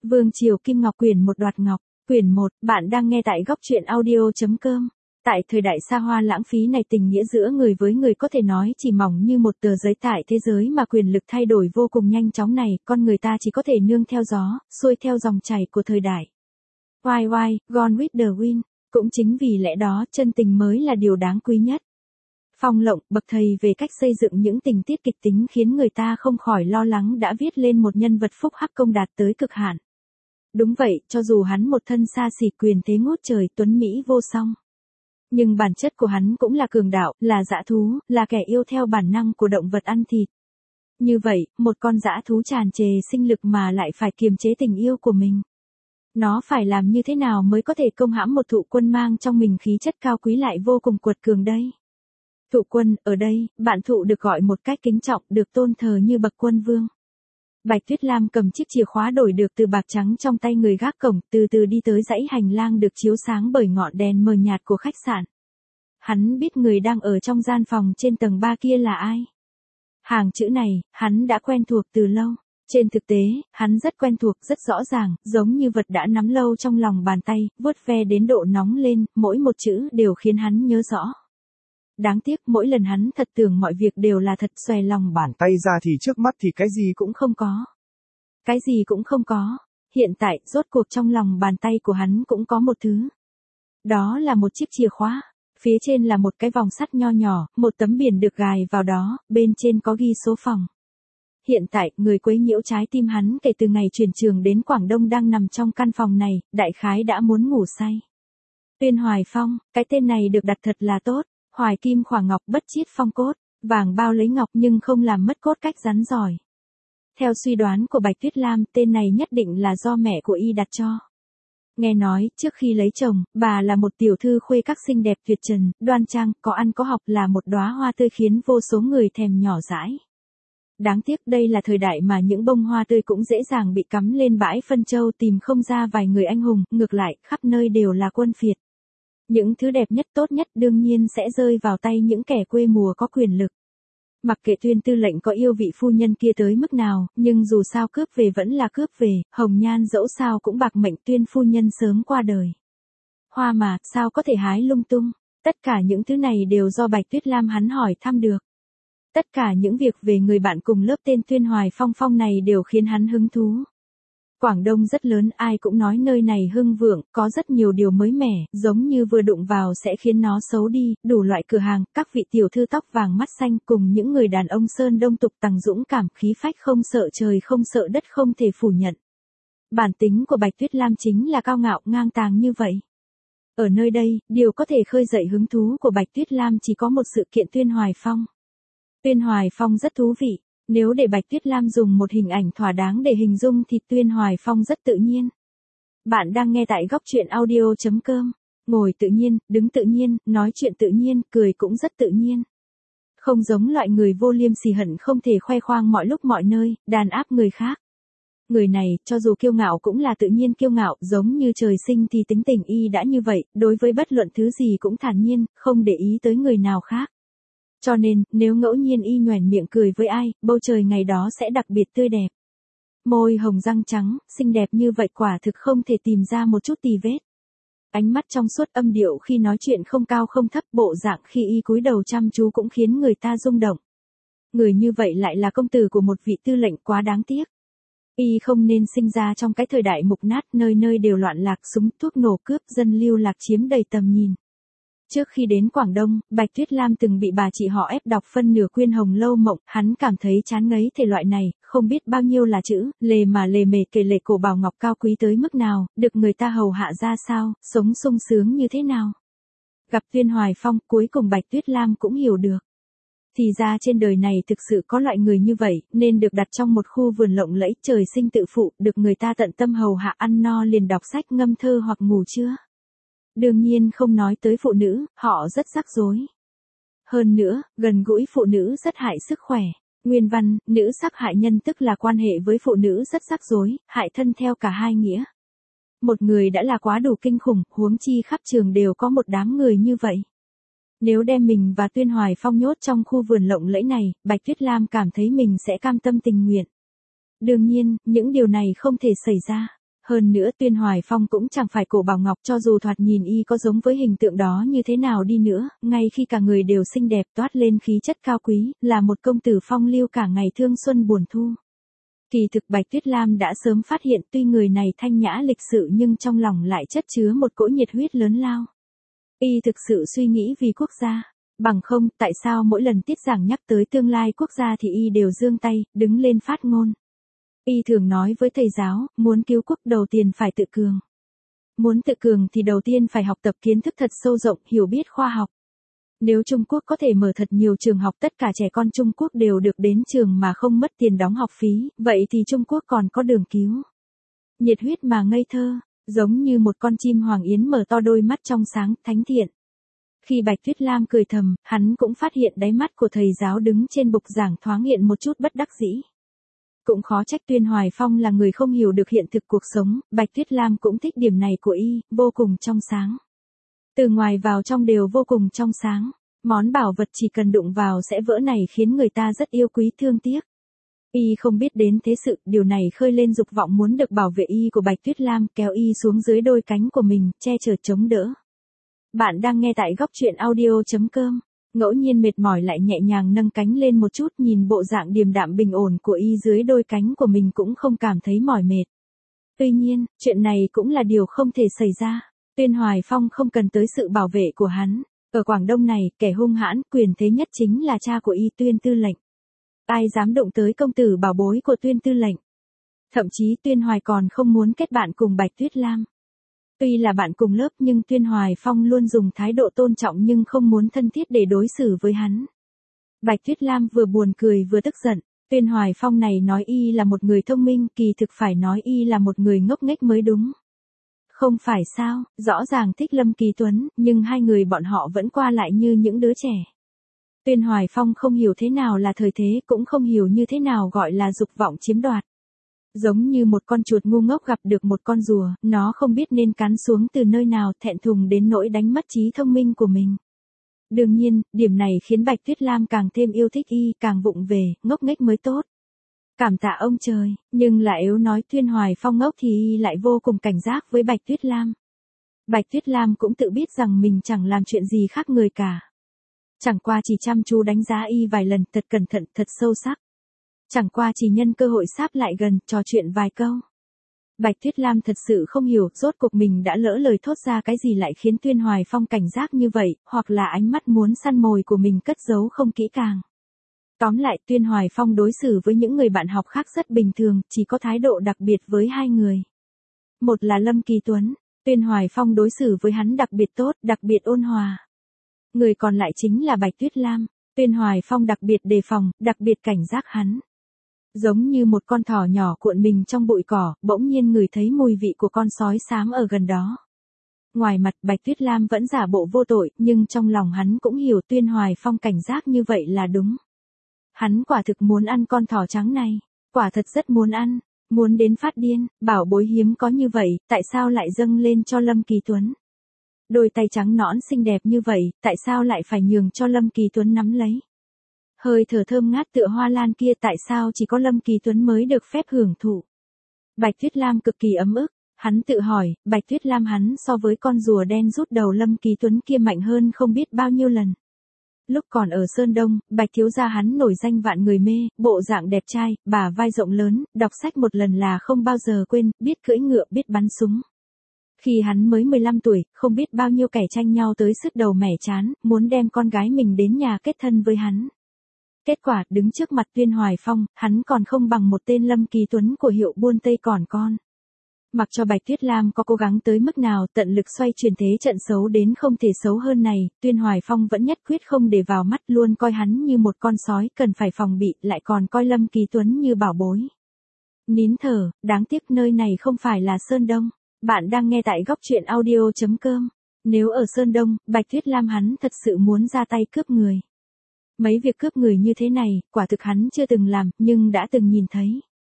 Vương Triều Kim Ngọc quyển 1 đoạt ngọc, quyển 1, bạn đang nghe tại góc truyện audio.com. Tại thời đại xa hoa lãng phí này, tình nghĩa giữa người với người có thể nói chỉ mỏng như một tờ giấy. Tại thế giới mà quyền lực thay đổi vô cùng nhanh chóng này, con người ta chỉ có thể nương theo gió, xuôi theo dòng chảy của thời đại. Why, gone with the wind. Cũng chính vì lẽ đó, chân tình mới là điều đáng quý nhất. Phong Lộng, bậc thầy về cách xây dựng những tình tiết kịch tính khiến người ta không khỏi lo lắng, đã viết lên một nhân vật phúc hắc công đạt tới cực hạn. Đúng vậy, cho dù hắn một thân xa xỉ quyền thế ngút trời, tuấn mỹ vô song, nhưng bản chất của hắn cũng là cường đạo, là dã thú, là kẻ yêu theo bản năng của động vật ăn thịt. Như vậy, một con dã thú tràn trề sinh lực mà lại phải kiềm chế tình yêu của mình. Nó phải làm như thế nào mới có thể công hãm một thụ quân mang trong mình khí chất cao quý lại vô cùng cuột cường đây? Thụ quân, ở đây, bạn thụ được gọi một cách kính trọng, được tôn thờ như bậc quân vương. Bạch Tuyết Lam cầm chiếc chìa khóa đổi được từ bạc trắng trong tay người gác cổng, từ từ đi tới dãy hành lang được chiếu sáng bởi ngọn đèn mờ nhạt của khách sạn. Hắn biết người đang ở trong gian phòng trên tầng 3 kia là ai. Hàng chữ này, hắn đã quen thuộc từ lâu. Trên thực tế, hắn rất quen thuộc, rất rõ ràng, giống như vật đã nắm lâu trong lòng bàn tay, vuốt ve đến độ nóng lên, mỗi một chữ đều khiến hắn nhớ rõ. Đáng tiếc mỗi lần hắn thật tưởng mọi việc đều là thật, xòe lòng bàn tay ra thì trước mắt thì cái gì cũng không có. Cái gì cũng không có. Hiện tại, rốt cuộc trong lòng bàn tay của hắn cũng có một thứ. Đó là một chiếc chìa khóa. Phía trên là một cái vòng sắt nho nhỏ, một tấm biển được gài vào đó, bên trên có ghi số phòng. Hiện tại, người quấy nhiễu trái tim hắn kể từ ngày chuyển trường đến Quảng Đông đang nằm trong căn phòng này, đại khái đã muốn ngủ say. Tuyên Hoài Phong, cái tên này được đặt thật là tốt. Hoài kim khỏa ngọc, bất chiết phong cốt, vàng bao lấy ngọc nhưng không làm mất cốt cách rắn giỏi. Theo suy đoán của Bạch Tuyết Lam, tên này nhất định là do mẹ của y đặt cho. Nghe nói, trước khi lấy chồng, bà là một tiểu thư khuê các xinh đẹp tuyệt trần, đoan trang, có ăn có học, là một đóa hoa tươi khiến vô số người thèm nhỏ dãi. Đáng tiếc đây là thời đại mà những bông hoa tươi cũng dễ dàng bị cắm lên bãi phân châu, tìm không ra vài người anh hùng, ngược lại, khắp nơi đều là quân phiệt. Những thứ đẹp nhất tốt nhất đương nhiên sẽ rơi vào tay những kẻ quê mùa có quyền lực. Mặc kệ Tuyên tư lệnh có yêu vị phu nhân kia tới mức nào, nhưng dù sao cướp về vẫn là cướp về, hồng nhan dẫu sao cũng bạc mệnh, Tuyên phu nhân sớm qua đời. Hoa mà, sao có thể hái lung tung, tất cả những thứ này đều do Bạch Tuyết Lam hắn hỏi thăm được. Tất cả những việc về người bạn cùng lớp tên Tuyên Hoài Phong này đều khiến hắn hứng thú. Quảng Đông rất lớn, ai cũng nói nơi này hưng vượng, có rất nhiều điều mới mẻ, giống như vừa đụng vào sẽ khiến nó xấu đi, đủ loại cửa hàng, các vị tiểu thư tóc vàng mắt xanh cùng những người đàn ông sơn đông tục tằng dũng cảm, khí phách không sợ trời không sợ đất không thể phủ nhận. Bản tính của Bạch Tuyết Lam chính là cao ngạo ngang tàng như vậy. Ở nơi đây, điều có thể khơi dậy hứng thú của Bạch Tuyết Lam chỉ có một sự kiện Tuyên Hoài Phong. Tuyên Hoài Phong rất thú vị. Nếu để Bạch Tuyết Lam dùng một hình ảnh thỏa đáng để hình dung thì Tuyên Hoài Phong rất tự nhiên. Bạn đang nghe tại góc truyện audio.com. Ngồi tự nhiên, đứng tự nhiên, nói chuyện tự nhiên, cười cũng rất tự nhiên. Không giống loại người vô liêm sỉ hận không thể khoe khoang mọi lúc mọi nơi, đàn áp người khác. Người này, cho dù kiêu ngạo cũng là tự nhiên kiêu ngạo, giống như trời sinh thì tính tình y đã như vậy, đối với bất luận thứ gì cũng thản nhiên, không để ý tới người nào khác. Cho nên, nếu ngẫu nhiên y nhoẻn miệng cười với ai, bầu trời ngày đó sẽ đặc biệt tươi đẹp. Môi hồng răng trắng, xinh đẹp như vậy quả thực không thể tìm ra một chút tì vết. Ánh mắt trong suốt, âm điệu khi nói chuyện không cao không thấp, bộ dạng khi y cúi đầu chăm chú cũng khiến người ta rung động. Người như vậy lại là công tử của một vị tư lệnh, quá đáng tiếc. Y không nên sinh ra trong cái thời đại mục nát, nơi nơi đều loạn lạc, súng thuốc nổ cướp, dân lưu lạc chiếm đầy tầm nhìn. Trước khi đến Quảng Đông, Bạch Tuyết Lam từng bị bà chị họ ép đọc phân nửa Quyên Hồng Lâu Mộng, hắn cảm thấy chán ngấy thể loại này, không biết bao nhiêu là chữ, lề mà lề mề kể lể cổ bảo ngọc cao quý tới mức nào, được người ta hầu hạ ra sao, sống sung sướng như thế nào. Gặp Tuyên Hoài Phong, cuối cùng Bạch Tuyết Lam cũng hiểu được. Thì ra trên đời này thực sự có loại người như vậy, nên được đặt trong một khu vườn lộng lẫy, trời sinh tự phụ, được người ta tận tâm hầu hạ, ăn no liền đọc sách ngâm thơ hoặc ngủ trưa. Đương nhiên không nói tới phụ nữ, họ rất rắc rối. Hơn nữa, gần gũi phụ nữ rất hại sức khỏe. Nguyên văn, nữ sắc hại nhân tức là quan hệ với phụ nữ rất rắc rối, hại thân theo cả hai nghĩa. Một người đã là quá đủ kinh khủng, huống chi khắp trường đều có một đám người như vậy. Nếu đem mình và Tuyên Hoài Phong nhốt trong khu vườn lộng lẫy này, Bạch Tuyết Lam cảm thấy mình sẽ cam tâm tình nguyện. Đương nhiên, những điều này không thể xảy ra. Hơn nữa Tuyên Hoài Phong cũng chẳng phải Cổ Bảo Ngọc, cho dù thoạt nhìn y có giống với hình tượng đó như thế nào đi nữa, ngay khi cả người đều xinh đẹp toát lên khí chất cao quý, là một công tử phong lưu cả ngày thương xuân buồn thu. Kỳ thực Bạch Tuyết Lam đã sớm phát hiện tuy người này thanh nhã lịch sự nhưng trong lòng lại chất chứa một cỗ nhiệt huyết lớn lao. Y thực sự suy nghĩ vì quốc gia. Bằng không, tại sao mỗi lần tiết giảng nhắc tới tương lai quốc gia thì y đều giương tay, đứng lên phát ngôn. Y thường nói với thầy giáo, muốn cứu quốc đầu tiên phải tự cường. Muốn tự cường thì đầu tiên phải học tập kiến thức thật sâu rộng, hiểu biết khoa học. Nếu Trung Quốc có thể mở thật nhiều trường học, tất cả trẻ con Trung Quốc đều được đến trường mà không mất tiền đóng học phí, vậy thì Trung Quốc còn có đường cứu. Nhiệt huyết mà ngây thơ, giống như một con chim hoàng yến mở to đôi mắt trong sáng, thánh thiện. Khi Bạch Tuyết Lam cười thầm, hắn cũng phát hiện đáy mắt của thầy giáo đứng trên bục giảng thoáng hiện một chút bất đắc dĩ. Cũng khó trách Tuyên Hoài Phong là người không hiểu được hiện thực cuộc sống, Bạch Tuyết Lam cũng thích điểm này của y, vô cùng trong sáng. Từ ngoài vào trong đều vô cùng trong sáng, món bảo vật chỉ cần đụng vào sẽ vỡ này khiến người ta rất yêu quý thương tiếc. Y không biết đến thế sự, điều này khơi lên dục vọng muốn được bảo vệ y của Bạch Tuyết Lam, kéo y xuống dưới đôi cánh của mình, che chở chống đỡ. Bạn đang nghe tại góc truyện audio.com. Ngẫu nhiên mệt mỏi lại nhẹ nhàng nâng cánh lên một chút, nhìn bộ dạng điềm đạm bình ổn của y dưới đôi cánh của mình cũng không cảm thấy mỏi mệt. Tuy nhiên, chuyện này cũng là điều không thể xảy ra. Tuyên Hoài Phong không cần tới sự bảo vệ của hắn. Ở Quảng Đông này, kẻ hung hãn, quyền thế nhất chính là cha của y, Tuyên Tư lệnh. Ai dám động tới công tử bảo bối của Tuyên Tư lệnh. Thậm chí Tuyên Hoài còn không muốn kết bạn cùng Bạch Tuyết Lam. Tuy là bạn cùng lớp nhưng Tuyên Hoài Phong luôn dùng thái độ tôn trọng nhưng không muốn thân thiết để đối xử với hắn. Bạch Tuyết Lam vừa buồn cười vừa tức giận. Tuyên Hoài Phong này nói y là một người thông minh, kỳ thực phải nói y là một người ngốc nghếch mới đúng. Không phải sao, rõ ràng thích Lâm Kỳ Tuấn, nhưng hai người bọn họ vẫn qua lại như những đứa trẻ. Tuyên Hoài Phong không hiểu thế nào là thời thế, cũng không hiểu như thế nào gọi là dục vọng chiếm đoạt. Giống như một con chuột ngu ngốc gặp được một con rùa, nó không biết nên cắn xuống từ nơi nào, thẹn thùng đến nỗi đánh mất trí thông minh của mình. Đương nhiên, điểm này khiến Bạch Tuyết Lam càng thêm yêu thích y, càng vụng về, ngốc nghếch mới tốt. Cảm tạ ông trời, nhưng là nếu nói Tuyên Hoài Phong ngốc thì y lại vô cùng cảnh giác với Bạch Tuyết Lam. Bạch Tuyết Lam cũng tự biết rằng mình chẳng làm chuyện gì khác người cả. Chẳng qua chỉ chăm chú đánh giá y vài lần, thật cẩn thận, thật sâu sắc. Chẳng qua chỉ nhân cơ hội sáp lại gần, trò chuyện vài câu. Bạch Tuyết Lam thật sự không hiểu, rốt cuộc mình đã lỡ lời thốt ra cái gì lại khiến Tuyên Hoài Phong cảnh giác như vậy, hoặc là ánh mắt muốn săn mồi của mình cất giấu không kỹ càng. Tóm lại, Tuyên Hoài Phong đối xử với những người bạn học khác rất bình thường, chỉ có thái độ đặc biệt với hai người. Một là Lâm Kỳ Tuấn, Tuyên Hoài Phong đối xử với hắn đặc biệt tốt, đặc biệt ôn hòa. Người còn lại chính là Bạch Tuyết Lam, Tuyên Hoài Phong đặc biệt đề phòng, đặc biệt cảnh giác hắn. Giống như một con thỏ nhỏ cuộn mình trong bụi cỏ, bỗng nhiên ngửi thấy mùi vị của con sói xám ở gần đó. Ngoài mặt Bạch Tuyết Lam vẫn giả bộ vô tội, nhưng trong lòng hắn cũng hiểu Tuyên Hoài Phong cảnh giác như vậy là đúng. Hắn quả thực muốn ăn con thỏ trắng này, quả thật rất muốn ăn, muốn đến phát điên, bảo bối hiếm có như vậy, tại sao lại dâng lên cho Lâm Kỳ Tuấn? Đôi tay trắng nõn xinh đẹp như vậy, tại sao lại phải nhường cho Lâm Kỳ Tuấn nắm lấy? Hơi thở thơm ngát tựa hoa lan kia tại sao chỉ có Lâm Kỳ Tuấn mới được phép hưởng thụ? Bạch Tuyết Lam cực kỳ ấm ức, hắn tự hỏi, Bạch Tuyết Lam hắn so với con rùa đen rút đầu Lâm Kỳ Tuấn kia mạnh hơn không biết bao nhiêu lần. Lúc còn ở Sơn Đông, Bạch thiếu gia hắn nổi danh vạn người mê, bộ dạng đẹp trai, bả vai rộng lớn, đọc sách một lần là không bao giờ quên, biết cưỡi ngựa, biết bắn súng. Khi hắn mới 15 tuổi, không biết bao nhiêu kẻ tranh nhau tới sứt đầu mẻ chán, muốn đem con gái mình đến nhà kết thân với hắn. Kết quả, đứng trước mặt Tuyên Hoài Phong, hắn còn không bằng một tên Lâm Kỳ Tuấn của hiệu buôn Tây còn con. Mặc cho Bạch Tuyết Lam có cố gắng tới mức nào, tận lực xoay chuyển thế trận xấu đến không thể xấu hơn này, Tuyên Hoài Phong vẫn nhất quyết không để vào mắt, luôn coi hắn như một con sói cần phải phòng bị, lại còn coi Lâm Kỳ Tuấn như bảo bối. Nín thở, đáng tiếc nơi này không phải là Sơn Đông. Bạn đang nghe tại góc truyện audio.com. Nếu ở Sơn Đông, Bạch Tuyết Lam hắn thật sự muốn ra tay cướp người. Mấy việc cướp người như thế này, quả thực hắn chưa từng làm, nhưng đã từng nhìn thấy.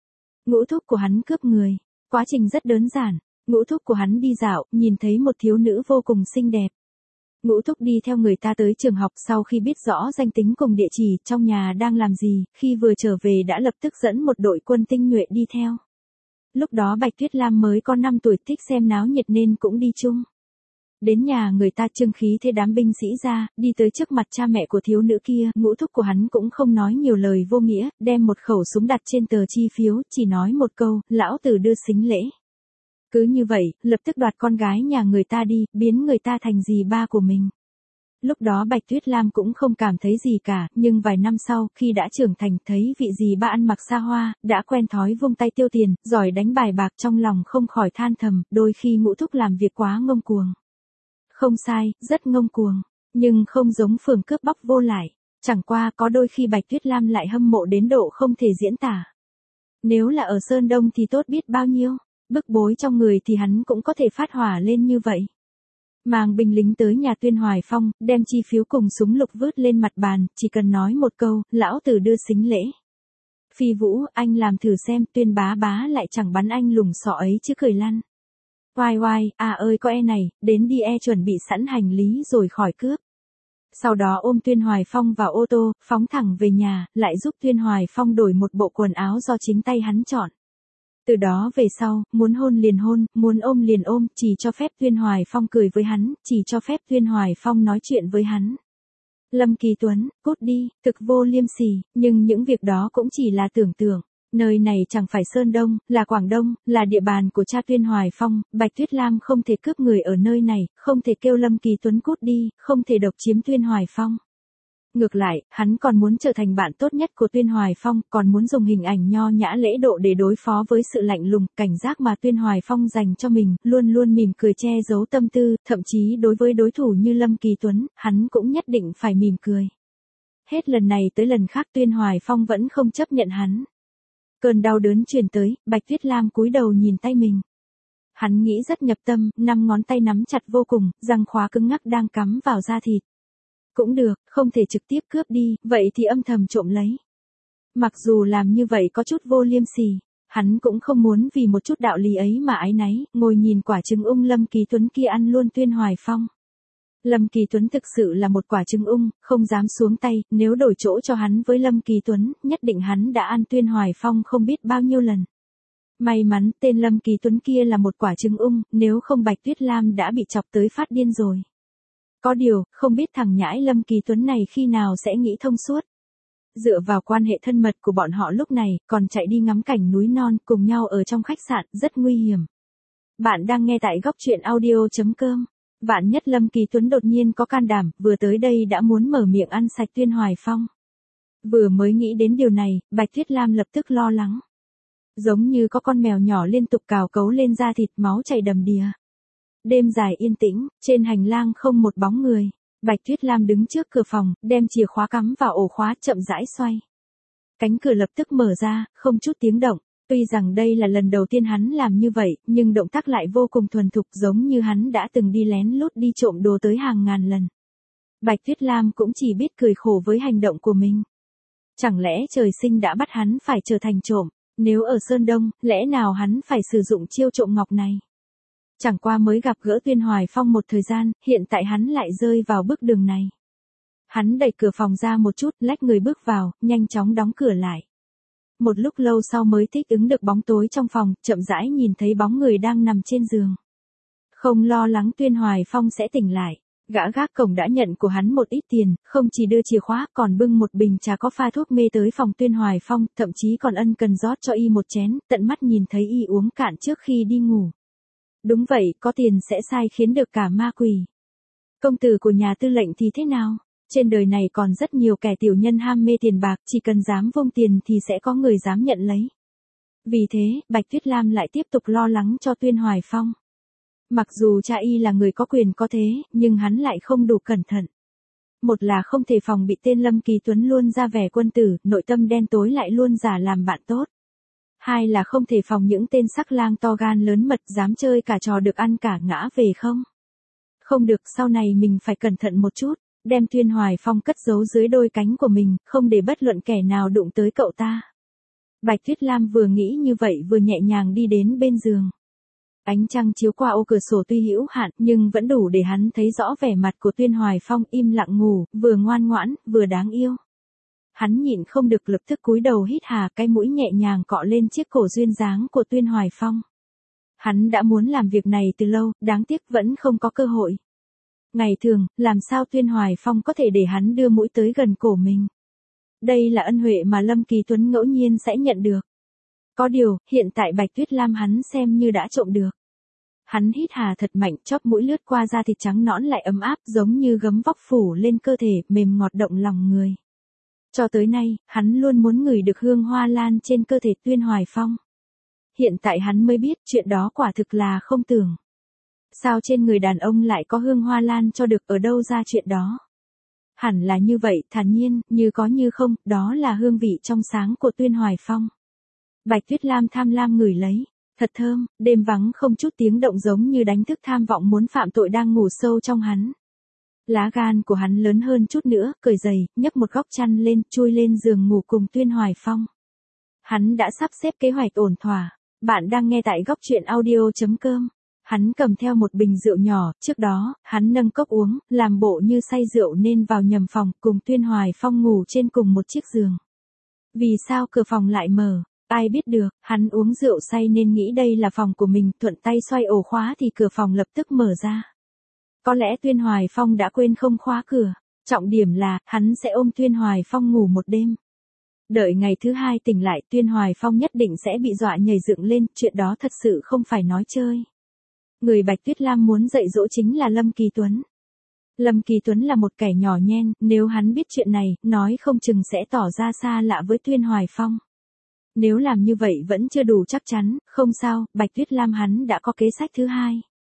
Ngũ thúc của hắn cướp người. Quá trình rất đơn giản. Ngũ thúc của hắn đi dạo, nhìn thấy một thiếu nữ vô cùng xinh đẹp. Ngũ thúc đi theo người ta tới trường học, sau khi biết rõ danh tính cùng địa chỉ, trong nhà đang làm gì, khi vừa trở về đã lập tức dẫn một đội quân tinh nhuệ đi theo. Lúc đó Bạch Tuyết Lam mới có 5 tuổi, thích xem náo nhiệt nên cũng đi chung. Đến nhà người ta trưng khí thế đám binh sĩ ra, đi tới trước mặt cha mẹ của thiếu nữ kia, ngũ thúc của hắn cũng không nói nhiều lời vô nghĩa, đem một khẩu súng đặt trên tờ chi phiếu, chỉ nói một câu, lão tử đưa xính lễ. Cứ như vậy, lập tức đoạt con gái nhà người ta đi, biến người ta thành dì ba của mình. Lúc đó Bạch Tuyết Lam cũng không cảm thấy gì cả, nhưng vài năm sau, khi đã trưởng thành, thấy vị dì ba ăn mặc xa hoa, đã quen thói vung tay tiêu tiền, giỏi đánh bài bạc, trong lòng không khỏi than thầm, đôi khi ngũ thúc làm việc quá ngông cuồng. Không sai, rất ngông cuồng, nhưng không giống phường cướp bóc vô lại. Chẳng qua có đôi khi Bạch Tuyết Lam lại hâm mộ đến độ không thể diễn tả. Nếu là ở Sơn Đông thì tốt biết bao nhiêu, bức bối trong người thì hắn cũng có thể phát hỏa lên như vậy. Mang binh lính tới nhà Tuyên Hoài Phong, đem chi phiếu cùng súng lục vứt lên mặt bàn, chỉ cần nói một câu, lão tử đưa xính lễ. Phi Vũ, anh làm thử xem, Tuyên bá bá lại chẳng bắn anh lùng sọ ấy chứ cười lăn. Oai oai, à ơi có e này, đến đi e chuẩn bị sẵn hành lý rồi khỏi cướp. Sau đó ôm Tuyên Hoài Phong vào ô tô, phóng thẳng về nhà, lại giúp Tuyên Hoài Phong đổi một bộ quần áo do chính tay hắn chọn. Từ đó về sau, muốn hôn liền hôn, muốn ôm liền ôm, chỉ cho phép Tuyên Hoài Phong cười với hắn, chỉ cho phép Tuyên Hoài Phong nói chuyện với hắn. Lâm Kỳ Tuấn, cút đi, thực vô liêm sỉ, nhưng những việc đó cũng chỉ là tưởng tượng. Nơi này chẳng phải Sơn Đông, là Quảng Đông, là địa bàn của cha Tuyên Hoài Phong, Bạch Tuyết Lam không thể cướp người ở nơi này, không thể kêu Lâm Kỳ Tuấn cút đi, không thể độc chiếm Tuyên Hoài Phong. Ngược lại, hắn còn muốn trở thành bạn tốt nhất của Tuyên Hoài Phong, còn muốn dùng hình ảnh nho nhã lễ độ để đối phó với sự lạnh lùng, cảnh giác mà Tuyên Hoài Phong dành cho mình, luôn luôn mỉm cười che giấu tâm tư, thậm chí đối với đối thủ như Lâm Kỳ Tuấn, hắn cũng nhất định phải mỉm cười. Hết lần này tới lần khác Tuyên Hoài Phong vẫn không chấp nhận hắn. Cơn đau đớn truyền tới, Bạch Tuyết Lam cúi đầu nhìn tay mình. Hắn nghĩ rất nhập tâm, 5 ngón tay nắm chặt vô cùng, răng khóa cứng ngắc đang cắm vào da thịt. Cũng được, không thể trực tiếp cướp đi, vậy thì âm thầm trộm lấy. Mặc dù làm như vậy có chút vô liêm sỉ, hắn cũng không muốn vì một chút đạo lý ấy mà áy náy, ngồi nhìn quả trứng ung Lâm Kỳ Tuấn kia ăn luôn Tuyên Hoài Phong. Lâm Kỳ Tuấn thực sự là một quả trứng ung, không dám xuống tay, nếu đổi chỗ cho hắn với Lâm Kỳ Tuấn, nhất định hắn đã ăn Tuyên Hoài Phong không biết bao nhiêu lần. May mắn tên Lâm Kỳ Tuấn kia là một quả trứng ung, nếu không Bạch Tuyết Lam đã bị chọc tới phát điên rồi. Có điều, không biết thằng nhãi Lâm Kỳ Tuấn này khi nào sẽ nghĩ thông suốt. Dựa vào quan hệ thân mật của bọn họ lúc này, còn chạy đi ngắm cảnh núi non cùng nhau ở trong khách sạn, rất nguy hiểm. Bạn đang nghe tại góc truyện audio.com. Vạn nhất Lâm Kỳ Tuấn đột nhiên có can đảm, vừa tới đây đã muốn mở miệng ăn sạch Tuyên Hoài Phong. Vừa mới nghĩ đến điều này, Bạch Tuyết Lam lập tức lo lắng. Giống như có con mèo nhỏ liên tục cào cấu lên da thịt, máu chảy đầm đìa. Đêm dài yên tĩnh, trên hành lang không một bóng người. Bạch Tuyết Lam đứng trước cửa phòng, đem chìa khóa cắm vào ổ khóa, chậm rãi xoay. Cánh cửa lập tức mở ra, không chút tiếng động. Tuy rằng đây là lần đầu tiên hắn làm như vậy, nhưng động tác lại vô cùng thuần thục, giống như hắn đã từng đi lén lút đi trộm đồ tới hàng ngàn lần. Bạch Tuyết Lam cũng chỉ biết cười khổ với hành động của mình. Chẳng lẽ trời sinh đã bắt hắn phải trở thành trộm? Nếu ở Sơn Đông, lẽ nào hắn phải sử dụng chiêu trộm ngọc này? Chẳng qua mới gặp gỡ Tuyên Hoài Phong một thời gian, hiện tại hắn lại rơi vào bước đường này. Hắn đẩy cửa phòng ra một chút, lách người bước vào, nhanh chóng đóng cửa lại. Một lúc lâu sau mới thích ứng được bóng tối trong phòng, chậm rãi nhìn thấy bóng người đang nằm trên giường. Không lo lắng Tuyên Hoài Phong sẽ tỉnh lại. Gã gác cổng đã nhận của hắn một ít tiền, không chỉ đưa chìa khóa, còn bưng một bình trà có pha thuốc mê tới phòng Tuyên Hoài Phong, thậm chí còn ân cần rót cho y một chén, tận mắt nhìn thấy y uống cạn trước khi đi ngủ. Đúng vậy, có tiền sẽ sai khiến được cả ma quỷ. Công tử của nhà tư lệnh thì thế nào? Trên đời này còn rất nhiều kẻ tiểu nhân ham mê tiền bạc, chỉ cần dám vung tiền thì sẽ có người dám nhận lấy. Vì thế, Bạch Tuyết Lam lại tiếp tục lo lắng cho Tuyên Hoài Phong. Mặc dù cha y là người có quyền có thế, nhưng hắn lại không đủ cẩn thận. Một là không thể phòng bị tên Lâm Kỳ Tuấn luôn ra vẻ quân tử, nội tâm đen tối lại luôn giả làm bạn tốt. Hai là không thể phòng những tên sắc lang to gan lớn mật dám chơi cả trò được ăn cả ngã về không. Không được, sau này mình phải cẩn thận một chút, đem Tuyên Hoài Phong cất giấu dưới đôi cánh của mình, không để bất luận kẻ nào đụng tới cậu ta. Bạch Tuyết Lam vừa nghĩ như vậy vừa nhẹ nhàng đi đến bên giường. Ánh trăng chiếu qua ô cửa sổ tuy hữu hạn nhưng vẫn đủ để hắn thấy rõ vẻ mặt của Tuyên Hoài Phong, im lặng ngủ, vừa ngoan ngoãn, vừa đáng yêu. Hắn nhịn không được lập tức cúi đầu hít hà, cái mũi nhẹ nhàng cọ lên chiếc cổ duyên dáng của Tuyên Hoài Phong. Hắn đã muốn làm việc này từ lâu, đáng tiếc vẫn không có cơ hội. Ngày thường, làm sao Tuyên Hoài Phong có thể để hắn đưa mũi tới gần cổ mình? Đây là ân huệ mà Lâm Kỳ Tuấn ngẫu nhiên sẽ nhận được. Có điều, hiện tại Bạch Tuyết Lam hắn xem như đã trộm được. Hắn hít hà thật mạnh, chóp mũi lướt qua da thịt trắng nõn lại ấm áp giống như gấm vóc phủ lên cơ thể, mềm ngọt động lòng người. Cho tới nay, hắn luôn muốn ngửi được hương hoa lan trên cơ thể Tuyên Hoài Phong. Hiện tại hắn mới biết chuyện đó quả thực là không tưởng. Sao trên người đàn ông lại có hương hoa lan cho được, ở đâu ra chuyện đó? Hẳn là như vậy, thản nhiên, như có như không, đó là hương vị trong sáng của Tuyên Hoài Phong. Bạch Tuyết Lam tham lam ngửi lấy, thật thơm, đêm vắng không chút tiếng động giống như đánh thức tham vọng muốn phạm tội đang ngủ sâu trong hắn. Lá gan của hắn lớn hơn chút nữa, cởi giày, nhấc một góc chăn lên, chui lên giường ngủ cùng Tuyên Hoài Phong. Hắn đã sắp xếp kế hoạch ổn thỏa. Bạn đang nghe tại góc truyện audio.com. Hắn cầm theo một bình rượu nhỏ, trước đó, hắn nâng cốc uống, làm bộ như say rượu nên vào nhầm phòng, cùng Tuyên Hoài Phong ngủ trên cùng một chiếc giường. Vì sao cửa phòng lại mở? Ai biết được, hắn uống rượu say nên nghĩ đây là phòng của mình, thuận tay xoay ổ khóa thì cửa phòng lập tức mở ra. Có lẽ Tuyên Hoài Phong đã quên không khóa cửa, trọng điểm là, hắn sẽ ôm Tuyên Hoài Phong ngủ một đêm. Đợi ngày thứ hai tỉnh lại, Tuyên Hoài Phong nhất định sẽ bị dọa nhảy dựng lên, chuyện đó thật sự không phải nói chơi. Người Bạch Tuyết Lam muốn dạy dỗ chính là Lâm Kỳ Tuấn. Lâm Kỳ Tuấn là một kẻ nhỏ nhen, nếu hắn biết chuyện này, nói không chừng sẽ tỏ ra xa lạ với Tuyên Hoài Phong. Nếu làm như vậy vẫn chưa đủ chắc chắn, không sao, Bạch Tuyết Lam hắn đã có kế sách thứ hai.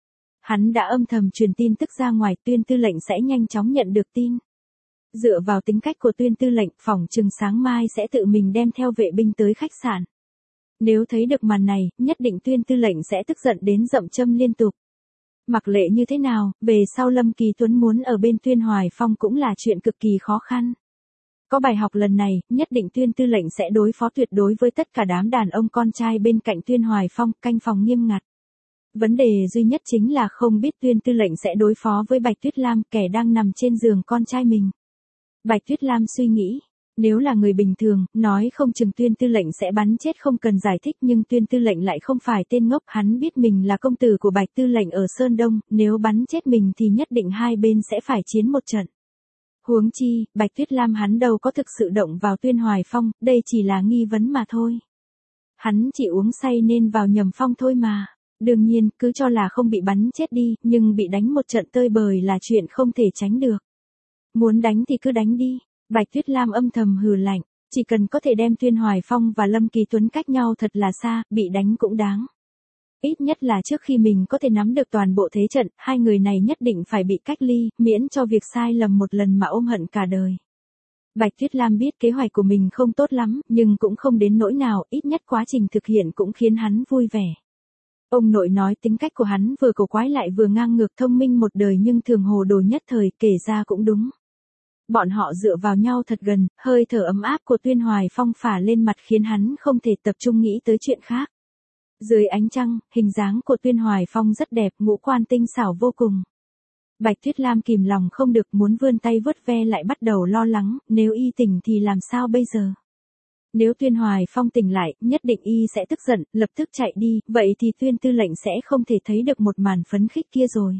Hắn đã âm thầm truyền tin tức ra ngoài, Tuyên tư lệnh sẽ nhanh chóng nhận được tin. Dựa vào tính cách của Tuyên tư lệnh, phỏng chừng sáng mai sẽ tự mình đem theo vệ binh tới khách sạn. Nếu thấy được màn này, nhất định Tuyên tư lệnh sẽ tức giận đến dậm châm liên tục. Mặc lệ như thế nào, về sau Lâm Kỳ Tuấn muốn ở bên Tuyên Hoài Phong cũng là chuyện cực kỳ khó khăn. Có bài học lần này, nhất định Tuyên tư lệnh sẽ đối phó tuyệt đối với tất cả đám đàn ông con trai bên cạnh Tuyên Hoài Phong, canh phòng nghiêm ngặt. Vấn đề duy nhất chính là không biết Tuyên tư lệnh sẽ đối phó với Bạch Tuyết Lam, kẻ đang nằm trên giường con trai mình. Bạch Tuyết Lam suy nghĩ, nếu là người bình thường, nói không chừng Tuyên tư lệnh sẽ bắn chết không cần giải thích, nhưng Tuyên tư lệnh lại không phải tên ngốc, hắn biết mình là công tử của Bạch tư lệnh ở Sơn Đông, nếu bắn chết mình thì nhất định hai bên sẽ phải chiến một trận. Huống chi, Bạch Tuyết Lam hắn đâu có thực sự động vào Tuyên Hoài Phong, đây chỉ là nghi vấn mà thôi. Hắn chỉ uống say nên vào nhầm phong thôi mà. Đương nhiên, cứ cho là không bị bắn chết đi, nhưng bị đánh một trận tơi bời là chuyện không thể tránh được. Muốn đánh thì cứ đánh đi. Bạch Tuyết Lam âm thầm hừ lạnh, chỉ cần có thể đem Tuyên Hoài Phong và Lâm Kỳ Tuấn cách nhau thật là xa, bị đánh cũng đáng. Ít nhất là trước khi mình có thể nắm được toàn bộ thế trận, hai người này nhất định phải bị cách ly, miễn cho việc sai lầm một lần mà ôm hận cả đời. Bạch Tuyết Lam biết kế hoạch của mình không tốt lắm, nhưng cũng không đến nỗi nào, ít nhất quá trình thực hiện cũng khiến hắn vui vẻ. Ông nội nói tính cách của hắn vừa cổ quái lại vừa ngang ngược, thông minh một đời nhưng thường hồ đồ nhất thời, kể ra cũng đúng. Bọn họ dựa vào nhau thật gần, hơi thở ấm áp của Tuyên Hoài Phong phả lên mặt khiến hắn không thể tập trung nghĩ tới chuyện khác. Dưới ánh trăng, hình dáng của Tuyên Hoài Phong rất đẹp, ngũ quan tinh xảo vô cùng. Bạch Tuyết Lam kìm lòng không được muốn vươn tay vuốt ve, lại bắt đầu lo lắng, nếu y tỉnh thì làm sao bây giờ? Nếu Tuyên Hoài Phong tỉnh lại, nhất định y sẽ tức giận, lập tức chạy đi, vậy thì Tuyên tư lệnh sẽ không thể thấy được một màn phấn khích kia rồi.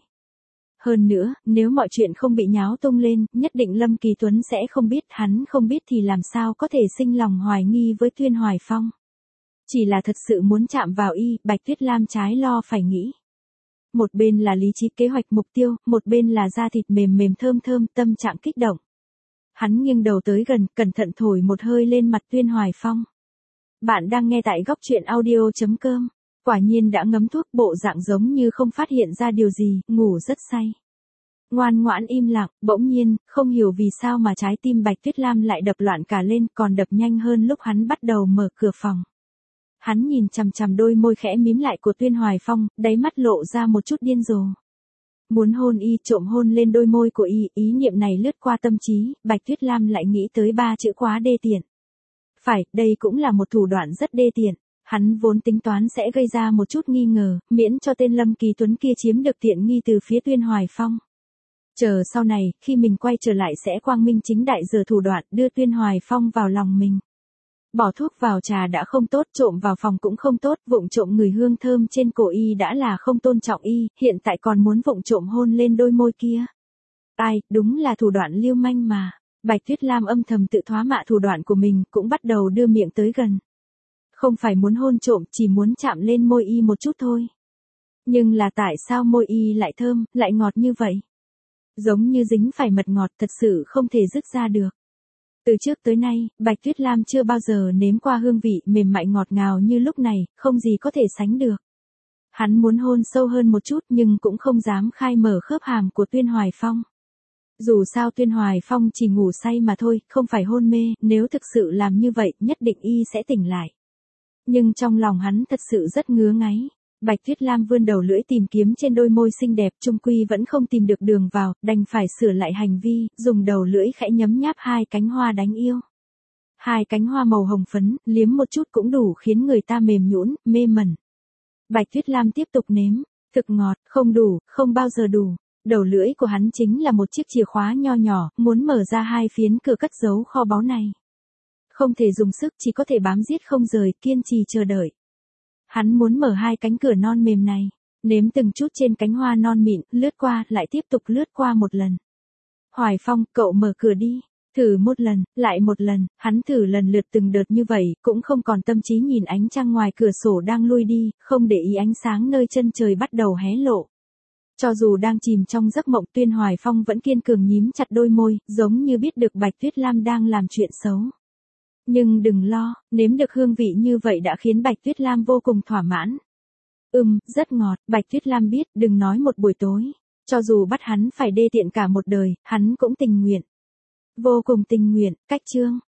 Hơn nữa, nếu mọi chuyện không bị nháo tung lên, nhất định Lâm Kỳ Tuấn sẽ không biết, hắn không biết thì làm sao có thể sinh lòng hoài nghi với Tuyên Hoài Phong. Chỉ là thật sự muốn chạm vào y, Bạch Tuyết Lam trái lo phải nghĩ. Một bên là lý trí kế hoạch mục tiêu, một bên là da thịt mềm mềm thơm thơm, tâm trạng kích động. Hắn nghiêng đầu tới gần, cẩn thận thổi một hơi lên mặt Tuyên Hoài Phong. Bạn đang nghe tại góc truyện audio.com. Quả nhiên đã ngấm thuốc, bộ dạng giống như không phát hiện ra điều gì, ngủ rất say. Ngoan ngoãn im lặng, bỗng nhiên, không hiểu vì sao mà trái tim Bạch Tuyết Lam lại đập loạn cả lên, còn đập nhanh hơn lúc hắn bắt đầu mở cửa phòng. Hắn nhìn chằm chằm đôi môi khẽ mím lại của Tuyên Hoài Phong, đáy mắt lộ ra một chút điên rồ. Muốn hôn y, trộm hôn lên đôi môi của y, ý niệm này lướt qua tâm trí, Bạch Tuyết Lam lại nghĩ tới ba chữ quá đê tiện. Phải, đây cũng là một thủ đoạn rất đê tiện. Hắn vốn tính toán sẽ gây ra một chút nghi ngờ, miễn cho tên Lâm Kỳ Tuấn kia chiếm được tiện nghi từ phía Tuyên Hoài Phong. Chờ sau này, khi mình quay trở lại sẽ quang minh chính đại giở thủ đoạn đưa Tuyên Hoài Phong vào lòng mình. Bỏ thuốc vào trà đã không tốt, trộm vào phòng cũng không tốt, vụng trộm người hương thơm trên cổ y đã là không tôn trọng y, hiện tại còn muốn vụng trộm hôn lên đôi môi kia. Ai, đúng là thủ đoạn lưu manh mà. Bạch Tuyết Lam âm thầm tự thoá mạ thủ đoạn của mình, cũng bắt đầu đưa miệng tới gần. Không phải muốn hôn trộm, chỉ muốn chạm lên môi y một chút thôi. Nhưng là tại sao môi y lại thơm, lại ngọt như vậy? Giống như dính phải mật ngọt, thật sự không thể dứt ra được. Từ trước tới nay, Bạch Tuyết Lam chưa bao giờ nếm qua hương vị mềm mại ngọt ngào như lúc này, không gì có thể sánh được. Hắn muốn hôn sâu hơn một chút nhưng cũng không dám khai mở khớp hàm của Tuyên Hoài Phong. Dù sao Tuyên Hoài Phong chỉ ngủ say mà thôi, không phải hôn mê, nếu thực sự làm như vậy, nhất định y sẽ tỉnh lại. Nhưng trong lòng hắn thật sự rất ngứa ngáy. Bạch Tuyết Lam vươn đầu lưỡi tìm kiếm trên đôi môi xinh đẹp, chung quy vẫn không tìm được đường vào, đành phải sửa lại hành vi, dùng đầu lưỡi khẽ nhấm nháp hai cánh hoa đáng yêu. Hai cánh hoa màu hồng phấn, liếm một chút cũng đủ khiến người ta mềm nhũn, mê mẩn. Bạch Tuyết Lam tiếp tục nếm, thực ngọt, không đủ, không bao giờ đủ. Đầu lưỡi của hắn chính là một chiếc chìa khóa nho nhỏ, muốn mở ra hai phiến cửa cất giấu kho báu này. Không thể dùng sức, chỉ có thể bám giết không rời, kiên trì chờ đợi. Hắn muốn mở hai cánh cửa non mềm này, nếm từng chút trên cánh hoa non mịn, lướt qua, lại tiếp tục lướt qua một lần. Hoài Phong, cậu mở cửa đi. Thử một lần, lại một lần, hắn thử lần lượt từng đợt như vậy, cũng không còn tâm trí nhìn ánh trăng ngoài cửa sổ đang lui đi, không để ý ánh sáng nơi chân trời bắt đầu hé lộ. Cho dù đang chìm trong giấc mộng, Tuyên Hoài Phong vẫn kiên cường nhím chặt đôi môi, giống như biết được Bạch Tuyết Lam đang làm chuyện xấu. Nhưng đừng lo, nếm được hương vị như vậy đã khiến Bạch Tuyết Lam vô cùng thỏa mãn. Rất ngọt, Bạch Tuyết Lam biết, đừng nói một buổi tối. Cho dù bắt hắn phải đê tiện cả một đời, hắn cũng tình nguyện. Vô cùng tình nguyện, cách chương.